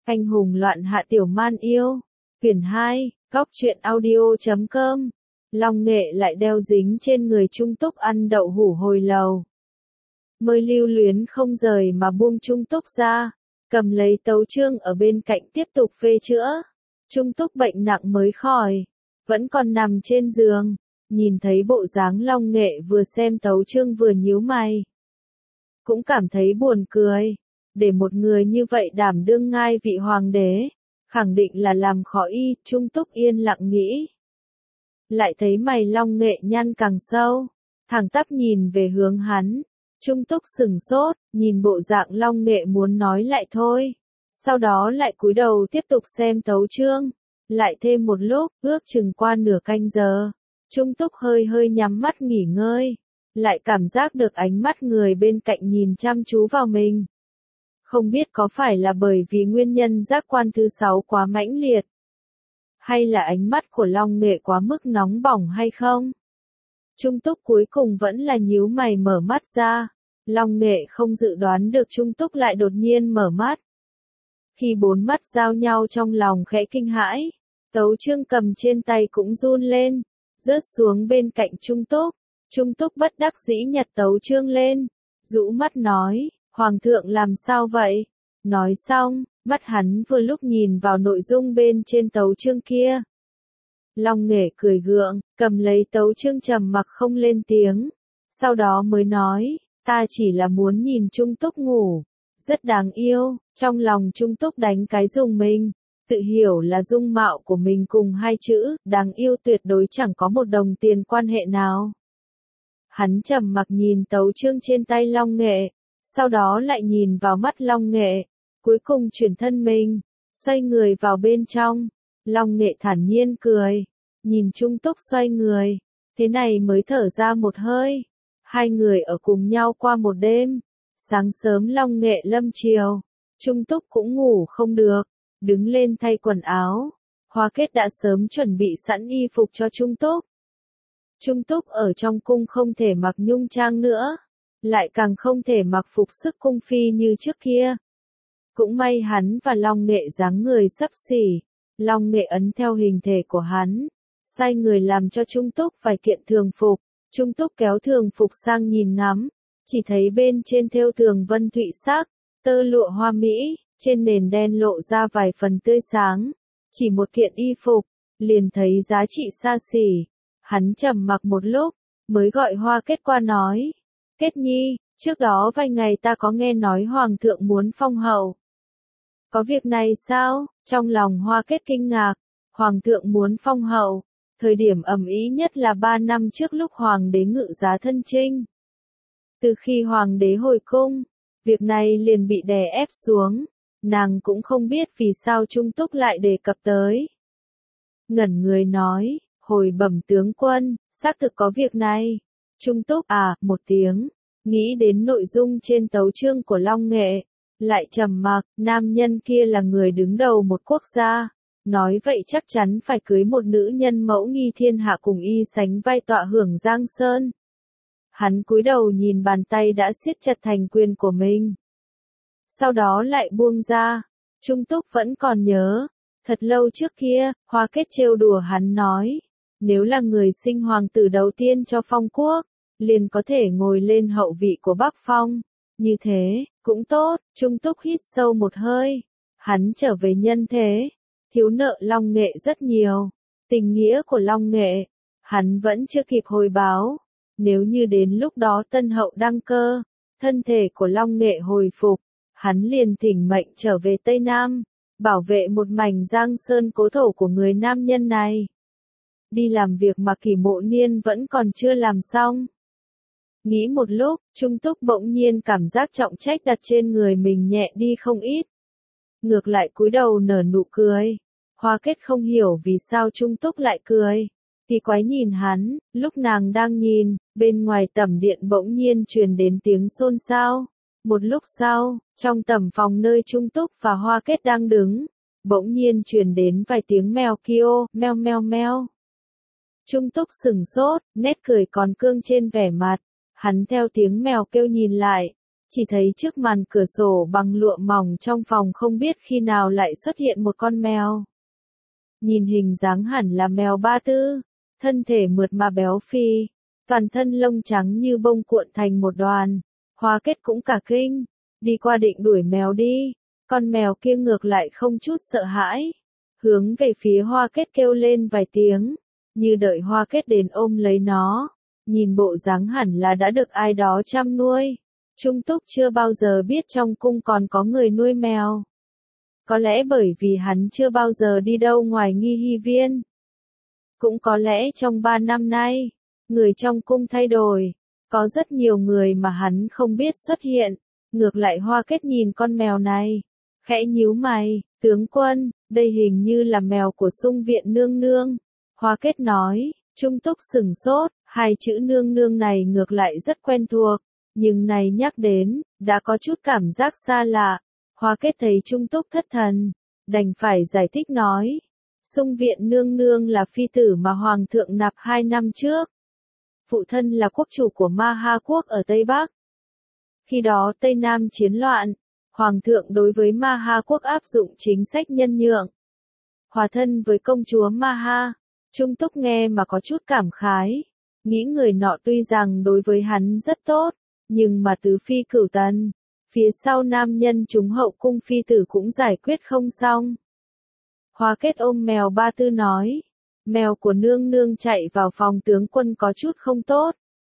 Anh hùng loạn hạ tiểu man yêu. Quyển 2, Góc truyện audio.com. Long Nghệ lại đeo dính trên người Trung Túc ăn đậu hũ hồi lầu. Mới lưu luyến không rời mà buông Trung Túc ra, cầm lấy tấu chương ở bên cạnh tiếp tục phê chữa. Trung Túc bệnh nặng mới khỏi, vẫn còn nằm trên giường, nhìn thấy bộ dáng Long Nghệ vừa xem tấu chương vừa nhíu mày. Cũng cảm thấy buồn cười, để một người như vậy đảm đương ngai vị hoàng đế, khẳng định là làm khó y, Trung Túc yên lặng nghĩ. Lại thấy mày Long Nghệ nhăn càng sâu, thẳng tắp nhìn về hướng hắn. Trung Túc sừng sốt, nhìn bộ dạng Long Nghệ muốn nói lại thôi. Sau đó lại cúi đầu tiếp tục xem tấu chương. Lại thêm một lúc, ước chừng qua nửa canh giờ. Trung Túc hơi hơi nhắm mắt nghỉ ngơi. Lại cảm giác được ánh mắt người bên cạnh nhìn chăm chú vào mình. Không biết có phải là bởi vì nguyên nhân giác quan thứ 6 quá mãnh liệt. Hay là ánh mắt của Long Nghệ quá mức nóng bỏng hay không? Trung Túc cuối cùng vẫn là nhíu mày mở mắt ra. Long Nghệ không dự đoán được Trung Túc lại đột nhiên mở mắt. Khi bốn mắt giao nhau trong lòng khẽ kinh hãi, tấu chương cầm trên tay cũng run lên, rớt xuống bên cạnh Trung Túc. Trung Túc bất đắc dĩ nhặt tấu chương lên, rũ mắt nói, Hoàng thượng làm sao vậy? Nói xong, mắt hắn vừa lúc nhìn vào nội dung bên trên tấu chương kia. Long Nghệ cười gượng, cầm lấy tấu chương trầm mặc không lên tiếng. Sau đó mới nói, ta chỉ là muốn nhìn Trung Túc ngủ. Rất đáng yêu, trong lòng Trung Túc đánh cái rùng mình. Tự hiểu là dung mạo của mình cùng hai chữ, đáng yêu tuyệt đối chẳng có một đồng tiền quan hệ nào. Hắn trầm mặc nhìn tấu chương trên tay Long Nghệ. Sau đó lại nhìn vào mắt Long Nghệ. Cuối cùng chuyển thân mình, xoay người vào bên trong. Long Nghệ thản nhiên cười, nhìn Trung Túc xoay người, thế này mới thở ra một hơi. Hai người ở cùng nhau qua một đêm. Sáng sớm Long Nghệ lâm chiều, Trung Túc cũng ngủ không được, đứng lên thay quần áo. Hoa Kết đã sớm chuẩn bị sẵn y phục cho Trung Túc. Trung Túc ở trong cung không thể mặc nhung trang nữa, lại càng không thể mặc phục sức cung phi như trước kia. Cũng may hắn và Long Nghệ dáng người xấp xỉ, Long Nghệ ấn theo hình thể của hắn, sai người làm cho Trung Túc vài kiện thường phục. Trung Túc kéo thường phục sang nhìn ngắm, chỉ thấy bên trên thêu tường vân thụy sắc, tơ lụa hoa mỹ, trên nền đen lộ ra vài phần tươi sáng. Chỉ một kiện y phục, liền thấy giá trị xa xỉ. Hắn trầm mặc một lúc, mới gọi Hoa Kết qua nói, Kết Nhi, trước đó vài ngày ta có nghe nói Hoàng thượng muốn phong hậu. Có việc này sao? Trong lòng Hoa Kết kinh ngạc, Hoàng thượng muốn phong hậu. Thời điểm ầm ĩ nhất là 3 năm trước lúc Hoàng đế ngự giá thân chinh. Từ khi Hoàng đế hồi cung, việc này liền bị đè ép xuống. Nàng cũng không biết vì sao Trung Túc lại đề cập tới. Ngẩn người nói, hồi bẩm tướng quân, xác thực có việc này. Trung Túc một tiếng, nghĩ đến nội dung trên tấu chương của Long Nghệ. Lại trầm mặc, nam nhân kia là người đứng đầu một quốc gia. Nói vậy chắc chắn phải cưới một nữ nhân mẫu nghi thiên hạ cùng y sánh vai tọa hưởng Giang Sơn. Hắn cúi đầu nhìn bàn tay đã siết chặt thành quyền của mình. Sau đó lại buông ra. Trung Túc vẫn còn nhớ. Thật lâu trước kia, Hoa Kết trêu đùa hắn nói. Nếu là người sinh hoàng tử đầu tiên cho Phong quốc, liền có thể ngồi lên hậu vị của Bắc Phong. Như thế, cũng tốt. Trung Túc hít sâu một hơi. Hắn trở về nhân thế. Thiếu nợ Long Nghệ rất nhiều. Tình nghĩa của Long Nghệ, hắn vẫn chưa kịp hồi báo. Nếu như đến lúc đó tân hậu đăng cơ, thân thể của Long Nghệ hồi phục, hắn liền thỉnh mệnh trở về Tây Nam, bảo vệ một mảnh Giang Sơn cố thổ của người nam nhân này. Đi làm việc mà Kỷ Mộ Niên vẫn còn chưa làm xong. Nghĩ một lúc, Trung Túc bỗng nhiên cảm giác trọng trách đặt trên người mình nhẹ đi không ít. Ngược lại cúi đầu nở nụ cười. Hoa Kết không hiểu vì sao Trung Túc lại cười. Kỳ quái nhìn hắn, lúc nàng đang nhìn, bên ngoài tẩm điện bỗng nhiên truyền đến tiếng xôn xao. Một lúc sau, trong tẩm phòng nơi Trung Túc và Hoa Kết đang đứng, bỗng nhiên truyền đến vài tiếng mèo kêu, meo meo meo. Trung Túc sừng sốt, nét cười còn cương trên vẻ mặt. Hắn theo tiếng mèo kêu nhìn lại, chỉ thấy trước màn cửa sổ bằng lụa mỏng trong phòng không biết khi nào lại xuất hiện một con mèo. Nhìn hình dáng hẳn là mèo Ba Tư, thân thể mượt mà béo phì, toàn thân lông trắng như bông cuộn thành một đoàn. Hoa Kết cũng cả kinh, đi qua định đuổi mèo đi, con mèo kia ngược lại không chút sợ hãi, hướng về phía Hoa Kết kêu lên vài tiếng, như đợi Hoa Kết đến ôm lấy nó, nhìn bộ dáng hẳn là đã được ai đó chăm nuôi. Trung Túc chưa bao giờ biết trong cung còn có người nuôi mèo. Có lẽ bởi vì hắn chưa bao giờ đi đâu ngoài Nghi Hy Viên. Cũng có lẽ trong 3 năm nay, người trong cung thay đổi, có rất nhiều người mà hắn không biết xuất hiện. Ngược lại Hoa Kết nhìn con mèo này, khẽ nhíu mày, tướng quân, đây hình như là mèo của Sung Viện nương nương. Hoa Kết nói, Trung Túc sửng sốt, hai chữ nương nương này ngược lại rất quen thuộc, nhưng này nhắc đến, đã có chút cảm giác xa lạ. Hoa Kết thấy Trung Túc thất thần, đành phải giải thích nói, Sung Viện nương nương là phi tử mà Hoàng thượng nạp 2 năm trước. Phụ thân là quốc chủ của Ma Ha quốc ở Tây Bắc. Khi đó Tây Nam chiến loạn, Hoàng thượng đối với Ma Ha quốc áp dụng chính sách nhân nhượng. Hòa thân với công chúa Ma Ha, Trung Túc nghe mà có chút cảm khái, nghĩ người nọ tuy rằng đối với hắn rất tốt, nhưng mà tứ phi cửu tần, phía sau nam nhân chúng hậu cung phi tử cũng giải quyết không xong. Hoa Kết ôm mèo Ba Tư nói, mèo của nương nương chạy vào phòng tướng quân có chút không tốt.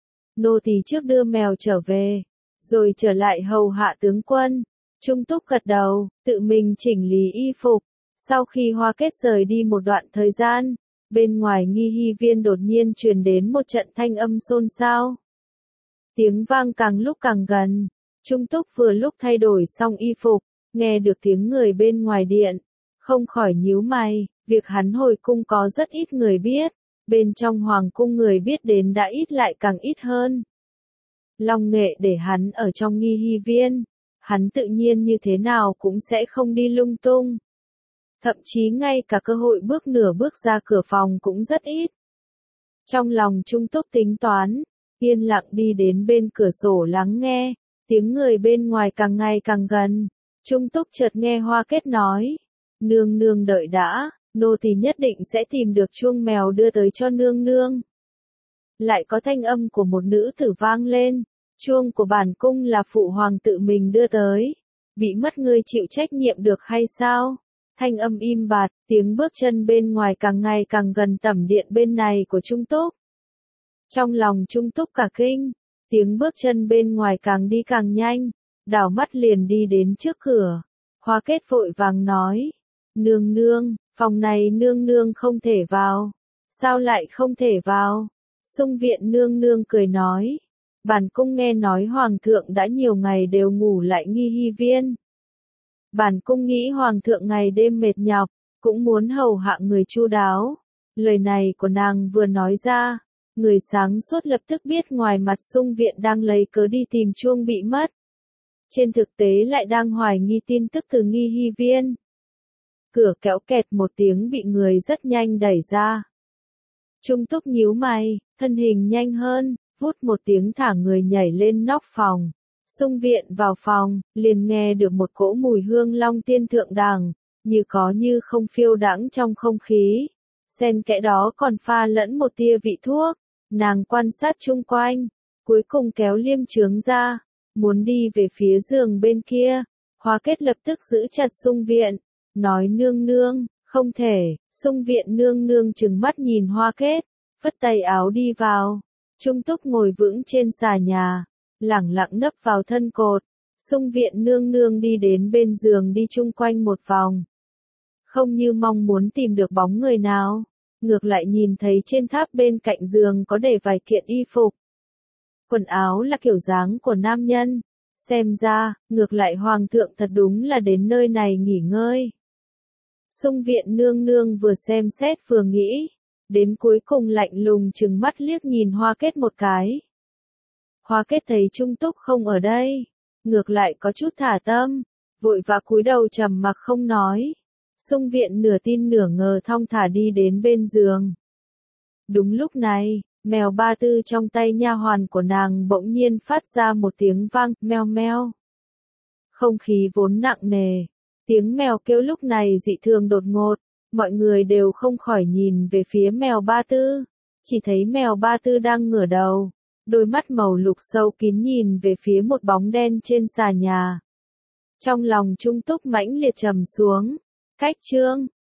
Nô tỳ trước đưa mèo trở về, rồi trở lại hầu hạ tướng quân. Trung Túc gật đầu, tự mình chỉnh lý y phục. Sau khi Hoa Kết rời đi một đoạn thời gian, bên ngoài Nghi Hy Viên đột nhiên truyền đến một trận thanh âm xôn xao. Tiếng vang càng lúc càng gần. Trung Túc vừa lúc thay đổi xong y phục, nghe được tiếng người bên ngoài điện, không khỏi nhíu mày, việc hắn hồi cung có rất ít người biết, bên trong hoàng cung người biết đến đã ít lại càng ít hơn. Long Nghệ để hắn ở trong Nghi Hy Viên, hắn tự nhiên như thế nào cũng sẽ không đi lung tung. Thậm chí ngay cả cơ hội bước nửa bước ra cửa phòng cũng rất ít. Trong lòng Trung Túc tính toán, yên lặng đi đến bên cửa sổ lắng nghe, tiếng người bên ngoài càng ngày càng gần. Trung Túc chợt nghe Hoa Kết nói, nương nương đợi đã, nô tỳ nhất định sẽ tìm được chuông mèo đưa tới cho nương nương. Lại có thanh âm của một nữ tử vang lên, chuông của bản cung là phụ hoàng tự mình đưa tới, bị mất ngươi chịu trách nhiệm được hay sao? Thanh âm im bặt, tiếng bước chân bên ngoài càng ngày càng gần tẩm điện bên này của Trung Túc. Trong lòng Trung Túc cả kinh, tiếng bước chân bên ngoài càng đi càng nhanh, đảo mắt liền đi đến trước cửa. Hoa Kết vội vàng nói, nương nương, phòng này nương nương không thể vào. Sao lại không thể vào? Sung Viện nương nương cười nói, bản cung nghe nói hoàng thượng đã nhiều ngày đều ngủ lại Nghi Hy Viên. Bản cung nghĩ hoàng thượng ngày đêm mệt nhọc, cũng muốn hầu hạ người chu đáo. Lời này của nàng vừa nói ra, người sáng suốt lập tức biết ngoài mặt Sung Viện đang lấy cớ đi tìm chuông bị mất. Trên thực tế lại đang hoài nghi tin tức từ Nghi Hy Viên. Cửa kéo kẹt một tiếng bị người rất nhanh đẩy ra. Trung Túc nhíu mày, thân hình nhanh hơn, vút một tiếng thả người nhảy lên nóc phòng. Sung Viện vào phòng, liền nghe được một cỗ mùi hương long tiên thượng đẳng, như có như không phiêu đãng trong không khí. Xen kẽ đó còn pha lẫn một tia vị thuốc. Nàng quan sát chung quanh, cuối cùng kéo liêm chướng ra, muốn đi về phía giường bên kia. Hoa Kết lập tức giữ chặt Sung Viện, nói nương nương, không thể. Sung Viện nương nương trừng mắt nhìn Hoa Kết, phất tay áo đi vào. Trung Túc ngồi vững trên xà nhà, lẳng lặng nấp vào thân cột. Sung Viện nương nương đi đến bên giường đi chung quanh một vòng. Không như mong muốn tìm được bóng người nào, ngược lại nhìn thấy trên tháp bên cạnh giường có để vài kiện y phục. Quần áo là kiểu dáng của nam nhân. Xem ra, ngược lại hoàng thượng thật đúng là đến nơi này nghỉ ngơi. Sung Viện nương nương vừa xem xét vừa nghĩ, đến cuối cùng lạnh lùng trừng mắt liếc nhìn Hoa Kết một cái. Hoa Kết thấy Trung Túc không ở đây, ngược lại có chút thả tâm, vội vã cúi đầu trầm mặc không nói. Sung Viện nửa tin nửa ngờ thong thả đi đến bên giường. Đúng lúc này, Mèo Ba Tư trong tay nha hoàn của nàng bỗng nhiên phát ra một tiếng vang, meo meo. Không khí vốn nặng nề. Tiếng mèo kêu lúc này dị thường đột ngột. Mọi người đều không khỏi nhìn về phía mèo Ba Tư. Chỉ thấy mèo Ba Tư đang ngửa đầu. Đôi mắt màu lục sâu kín nhìn về phía một bóng đen trên xà nhà. Trong lòng Trung Túc mãnh liệt trầm xuống. Cách chương